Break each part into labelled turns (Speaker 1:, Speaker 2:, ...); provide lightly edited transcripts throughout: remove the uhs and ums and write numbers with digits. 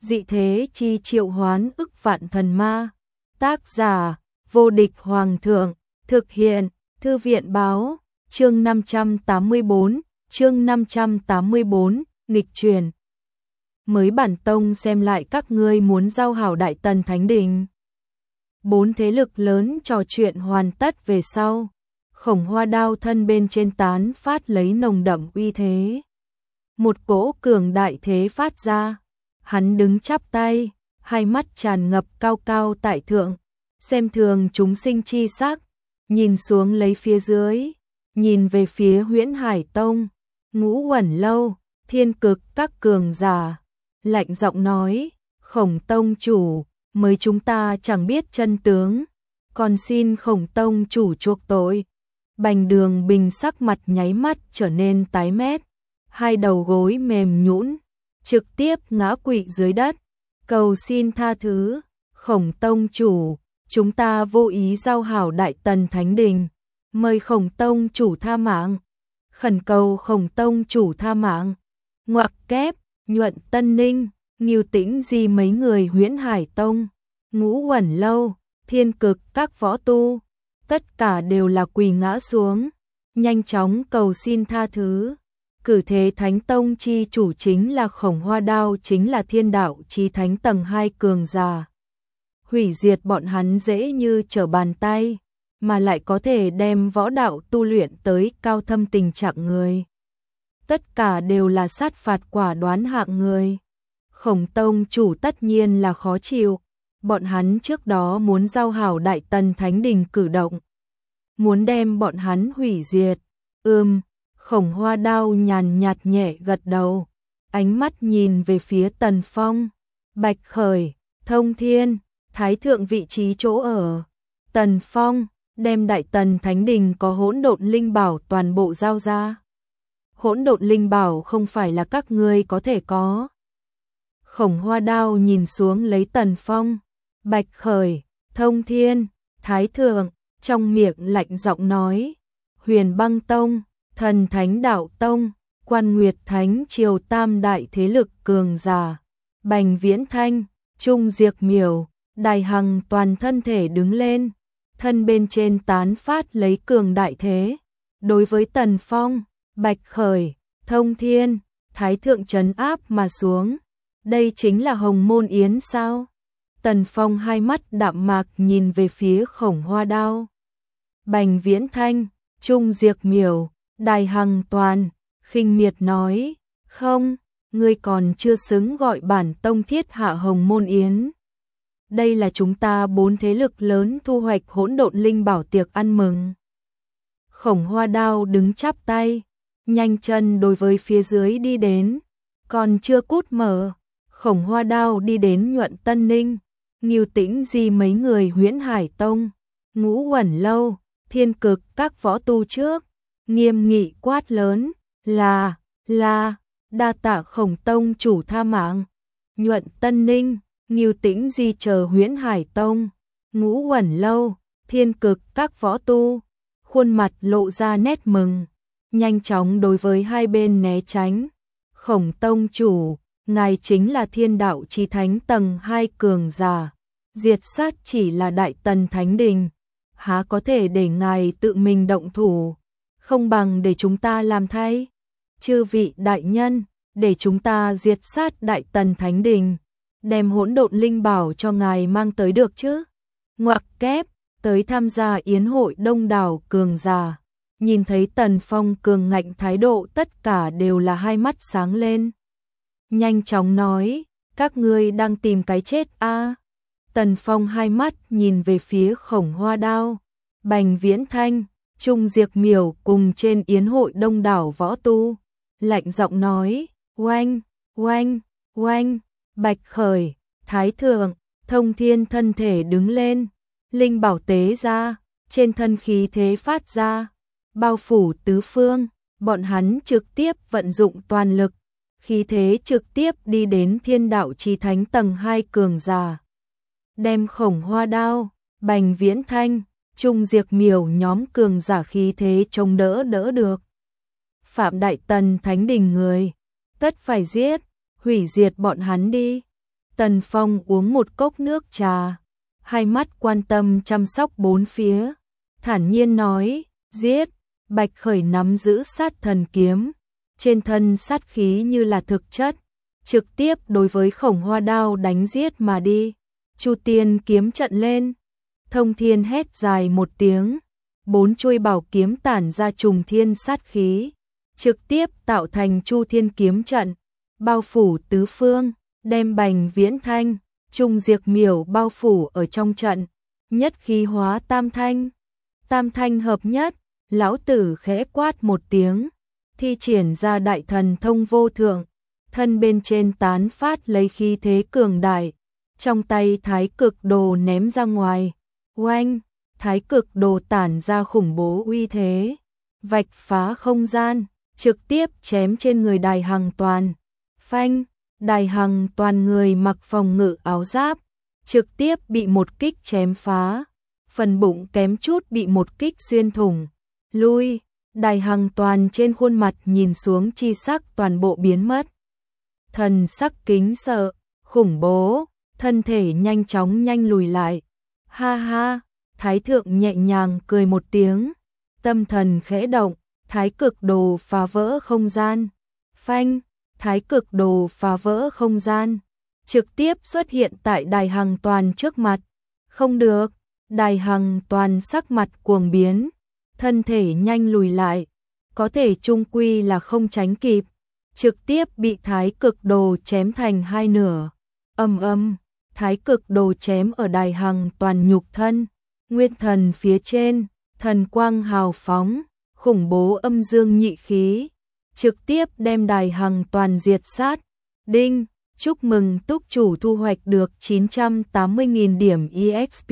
Speaker 1: dị thế chi triệu hoán ức vạn thần ma. Tác giả, vô địch hoàng thượng, thực hiện, thư viện báo, chương 584, nghịch truyền. Mới bản tông xem lại các ngươi muốn giao hảo Đại Tần Thánh Đình. 4 thế lực lớn trò chuyện hoàn tất về sau, Khổng Hoa đao thân bên trên tán phát lấy nồng đậm uy thế. Một cỗ cường đại thế phát ra, hắn đứng chắp tay, hai mắt tràn ngập cao cao tại thượng, xem thường chúng sinh chi sắc, nhìn xuống lấy phía dưới, nhìn về phía Huyễn Hải Tông, Ngũ Uẩn Lâu, Thiên Cực các cường giả, lạnh giọng nói: Khổng tông chủ, mới chúng ta chẳng biết chân tướng, còn xin Khổng tông chủ chuộc tội. Bành Đường Bình sắc mặt nháy mắt trở nên tái mét, hai đầu gối mềm nhũn, trực tiếp ngã quỵ dưới đất, cầu xin tha thứ. Khổng tông chủ, chúng ta vô ý giao hảo Đại Tần Thánh Đình, mời Khổng tông chủ tha mạng, khẩn cầu Khổng tông chủ tha mạng. Ngoặc kép, Nhuận Tân Ninh, Ngưu Tĩnh Di mấy người Huyễn Hải Tông, Ngũ Uẩn Lâu, Thiên Cực các võ tu, tất cả đều là quỳ ngã xuống, nhanh chóng cầu xin tha thứ. Cử thế Thánh Tông chi chủ chính là Khổng Hoa đao, chính là thiên đạo chí thánh tầng 2 cường giả. Hủy diệt bọn hắn dễ như trở bàn tay, mà lại có thể đem võ đạo tu luyện tới cao thâm tình trạng người. Tất cả đều là sát phạt quả đoán hạng người. Khổng tông chủ tất nhiên là khó chịu, bọn hắn trước đó muốn giao hảo Đại Tần Thánh Đình cử động, muốn đem bọn hắn hủy diệt. Khổng Hoa đao nhàn nhạt nhẹ gật đầu, ánh mắt nhìn về phía Tần Phong, Bạch Khởi, Thông Thiên, Thái Thượng vị trí chỗ ở. Tần Phong, đem Đại Tần Thánh Đình có hỗn độn linh bảo toàn bộ giao ra. Hỗn độn linh bảo không phải là các ngươi có thể có. Khổng Hoa đao nhìn xuống lấy Tần Phong, Bạch Khởi, Thông Thiên, Thái Thượng, trong miệng lạnh giọng nói: Huyền Băng Tông, Thần Thánh Đạo Tông, Quan Nguyệt Thánh Triều tam đại thế lực cường giả, Bành Viễn Thanh, Trung Diệt Miểu, Đài Hằng toàn thân thể đứng lên, thân bên trên tán phát lấy cường đại thế. Đối với Tần Phong, Bạch Khởi, Thông Thiên, Thái Thượng trấn áp mà xuống. Đây chính là Hồng Môn Yến sao? Tần Phong hai mắt đạm mạc nhìn về phía Khổng Hoa đao. Bành Viễn Thanh, Trung Diệt Miểu, Đài Hằng toàn, khinh miệt nói: Không, ngươi còn chưa xứng gọi bản tông thiết hạ Hồng Môn Yến. Đây là chúng ta 4 thế lực lớn thu hoạch hỗn độn linh bảo tiệc ăn mừng. Khổng Hoa đao đứng chắp tay, nhanh chân đối với phía dưới đi đến, còn chưa cút mở. Khổng Hoa đao đi đến Nhuận Tân Ninh, Ngưu Tĩnh Di mấy người Huyễn Hải Tông, Ngũ Uẩn Lâu, Thiên Cực các võ tu trước, nghiêm nghị quát lớn: là, đa tạ Khổng tông chủ tha mạng. Nhuận Tân Ninh, Ngưu Tĩnh Di chờ Huyễn Hải Tông, Ngũ Uẩn Lâu, Thiên Cực các võ tu, khuôn mặt lộ ra nét mừng, nhanh chóng đối với hai bên né tránh. Khổng tông chủ, ngài chính là thiên đạo chí thánh tầng 2 cường giả, diệt sát chỉ là Đại Tần Thánh Đình, há có thể để ngài tự mình động thủ, không bằng để chúng ta làm thay. Chư vị đại nhân, để chúng ta diệt sát Đại Tần Thánh Đình, đem hỗn độn linh bảo cho ngài mang tới được chứ? Ngoặc kép, tới tham gia yến hội đông đảo cường giả, nhìn thấy Tần Phong cường ngạnh thái độ, tất cả đều là hai mắt sáng lên. Nhanh chóng nói: các ngươi đang tìm cái chết a? Tần Phong hai mắt nhìn về phía Khổng Hoa đao, Bành Viễn Thanh, Trung Diệt Miểu cùng trên yến hội đông đảo võ tu, lạnh giọng nói: oanh, oanh, oanh. Bạch Khởi, Thái Thượng, Thông Thiên thân thể đứng lên, linh bảo tế ra, trên thân khí thế phát ra, bao phủ tứ phương. Bọn hắn trực tiếp vận dụng toàn lực, khí thế trực tiếp đi đến thiên đạo chí thánh tầng 2 cường giả, đem Khổng Hoa đao, Bành Viễn Thanh, Trung Diệt Miểu nhóm cường giả khí thế chống đỡ được. Phạm Đại Tần Thánh Đình người, tất phải giết, hủy diệt bọn hắn đi. Tần Phong uống một cốc nước trà, hai mắt quan tâm chăm sóc bốn phía, thản nhiên nói, giết. Bạch Khởi nắm giữ sát thần kiếm, trên thân sát khí như là thực chất, trực tiếp đối với Khổng Hoa đao đánh giết mà đi. Chu Tiên kiếm trận lên, Thông Thiên hét dài một tiếng, bốn chuôi bảo kiếm tản ra trùng thiên sát khí, trực tiếp tạo thành Chu Thiên kiếm trận, bao phủ tứ phương, đem Bành Viễn Thanh, Trung Diệp Miểu bao phủ ở trong trận, nhất khí hóa tam thanh. Tam thanh hợp nhất, lão tử khẽ quát một tiếng, thi triển ra đại thần thông vô thượng, thân bên trên tán phát lấy khí thế cường đại, trong tay thái cực đồ ném ra ngoài, oanh, thái cực đồ tản ra khủng bố uy thế, vạch phá không gian, trực tiếp chém trên người Đài Hằng Toàn. Phanh, Đài Hằng Toàn người mặc phòng ngự áo giáp, trực tiếp bị một kích chém phá, phần bụng kém chút bị một kích xuyên thủng. Lui, Đài Hằng Toàn trên khuôn mặt nhìn xuống chi sắc toàn bộ biến mất. Thần sắc kính sợ, khủng bố, thân thể nhanh chóng nhanh lùi lại. Ha ha, Thái thượng nhẹ nhàng cười một tiếng, tâm thần khẽ động, thái cực đồ phá vỡ không gian. Phanh, thái cực đồ phá vỡ không gian, trực tiếp xuất hiện tại Đài Hằng Toàn trước mặt. Không được, Đài Hằng Toàn sắc mặt cuồng biến, thân thể nhanh lùi lại, có thể chung quy là không tránh kịp, trực tiếp bị thái cực đồ chém thành hai nửa. Ầm ầm, thái cực đồ chém ở Đài Hằng Toàn nhục thân, nguyên thần phía trên, thần quang hào phóng, khủng bố âm dương nhị khí, trực tiếp đem Đài Hằng Toàn diệt sát. Đinh, chúc mừng túc chủ thu hoạch được 980.000 điểm EXP.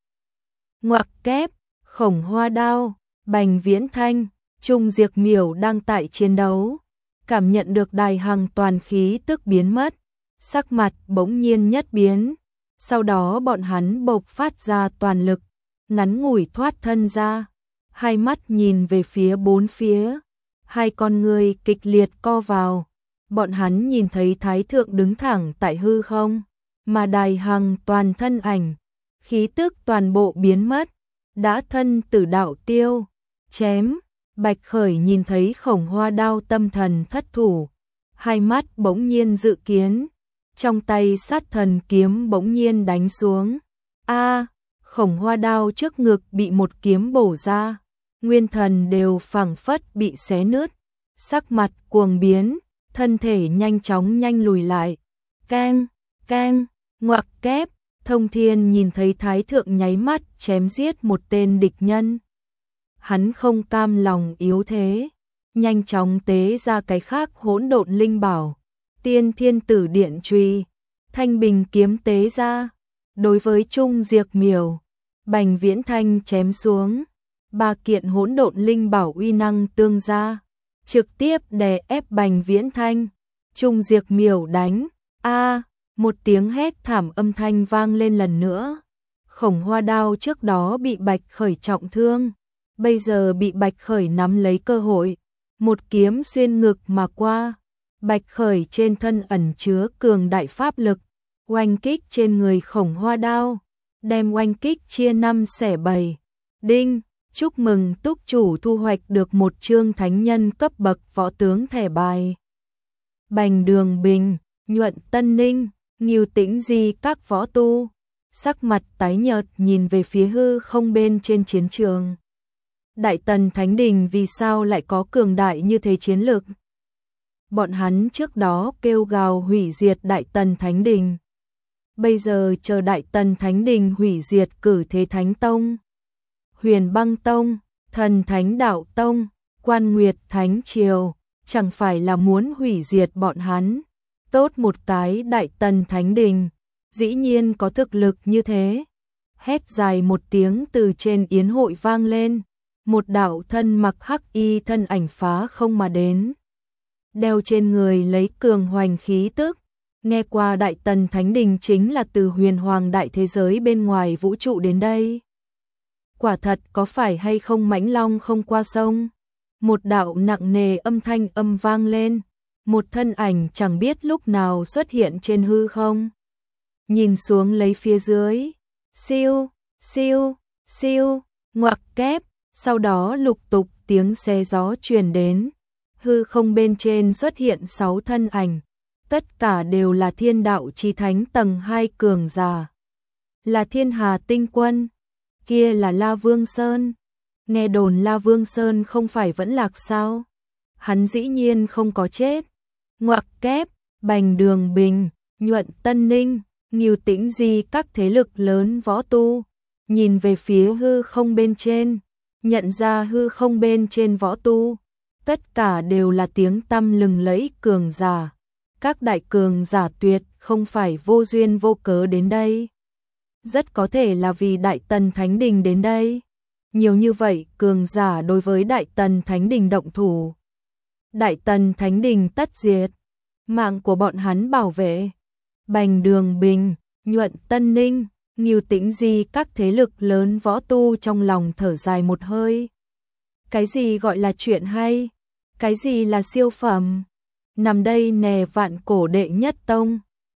Speaker 1: Ngoặc kép, Khổng Hoa đao, Bành Viễn Thanh, Trung Diệp Miểu đang tại chiến đấu, cảm nhận được Đài Hằng Toàn khí tức biến mất, sắc mặt bỗng nhiên nhất biến, sau đó bọn hắn bộc phát ra toàn lực, ngắn ngủi thoát thân ra, hai mắt nhìn về phía bốn phía, hai con người kịch liệt co vào, bọn hắn nhìn thấy Thái thượng đứng thẳng tại hư không, mà Đài Hằng Toàn thân ảnh, khí tức toàn bộ biến mất, đã thân tử đạo tiêu, chém. Bạch Khởi nhìn thấy Khổng Hoa đao tâm thần thất thủ, hai mắt bỗng nhiên dự kiến, trong tay sát thần kiếm bỗng nhiên đánh xuống. A, Khổng Hoa đao trước ngực bị một kiếm bổ ra, nguyên thần đều phảng phất bị xé nứt, sắc mặt cuồng biến, thân thể nhanh chóng nhanh lùi lại. Keng, keng, ngoặc kép, Thông Thiên nhìn thấy Thái thượng nháy mắt chém giết một tên địch nhân. Hắn không cam lòng yếu thế, nhanh chóng tế ra cái khác hỗn độn linh bảo, Tiên Thiên Tử Điện Chùy, Thanh Bình kiếm tế ra, đối với Trung Diệp Miểu, Bành Viễn Thanh chém xuống, ba kiện hỗn độn linh bảo uy năng tương ra, trực tiếp đè ép Bành Viễn Thanh, Trung Diệp Miểu đánh. A, một tiếng hét thảm âm thanh vang lên lần nữa. Khổng Hoa đao trước đó bị Bạch Khởi trọng thương, bây giờ bị Bạch Khởi nắm lấy cơ hội, một kiếm xuyên ngực mà qua. Bạch Khởi trên thân ẩn chứa cường đại pháp lực, oanh kích trên người Khổng Hoa đao, đem oanh kích chia 5 xẻ 7. Đinh, chúc mừng túc chủ thu hoạch được một chương thánh nhân cấp bậc võ tướng thẻ bài. Bành Đường Bình, Nhuận Tân Ninh, Ngưu Tĩnh Di các võ tu, sắc mặt tái nhợt nhìn về phía hư không bên trên chiến trường. Đại Tần Thánh Đình vì sao lại có cường đại như thế chiến lực? Bọn hắn trước đó kêu gào hủy diệt Đại Tần Thánh Đình. Bây giờ chờ Đại Tần Thánh Đình hủy diệt cử thế Thánh Tông, Huyền Băng Tông, Thần Thánh Đạo Tông, Quan Nguyệt Thánh Triều, chẳng phải là muốn hủy diệt bọn hắn. Tốt một cái Đại Tần Thánh Đình, dĩ nhiên có thực lực như thế. Hét dài một tiếng từ trên yến hội vang lên, một đạo thân mặc hắc y thân ảnh phá không mà đến. Đeo trên người lấy cường hoành khí tức, nghe qua Đại Tần Thánh Đình chính là từ huyền hoàng đại thế giới bên ngoài vũ trụ đến đây. Quả thật có phải hay không mãnh long không qua sông? Một đạo nặng nề âm thanh âm vang lên, một thân ảnh chẳng biết lúc nào xuất hiện trên hư không. nhìn xuống lấy phía dưới. Siêu, siêu, siêu, ngoặc kép, sau đó lục tục tiếng xé gió truyền đến. Hư không bên trên xuất hiện 6 thân ảnh, tất cả đều là thiên đạo chí thánh tầng 2 cường giả. Là Thiên Hà Tinh Quân, kia là La Vương Sơn. Nghe đồn La Vương Sơn không phải vẫn lạc sao? Hắn dĩ nhiên không có chết. Ngoặc kép, Bành Đường Bình, Nhuận Tân Ninh, Ngưu Tĩnh Di các thế lực lớn võ tu, nhìn về phía hư không bên trên, nhận ra hư không bên trên võ tu, tất cả đều là tiếng tăm lừng lẫy cường giả. Các đại cường giả tuyệt không phải vô duyên vô cớ đến đây. Rất có thể là vì Đại Tần Thánh Đình đến đây. Nhiều như vậy cường giả đối với Đại Tần Thánh Đình động thủ. Đại Tần Thánh Đình tất diệt. Mạng của bọn hắn bảo vệ. Bành Đường Bình, Nhuận Tân Ninh, Ngưu Tĩnh Di các thế lực lớn võ tu trong lòng thở dài một hơi. Cái gì gọi là chuyện hay? Cái gì là siêu phẩm? Nằm đây nè vạn cổ đệ nhất tông.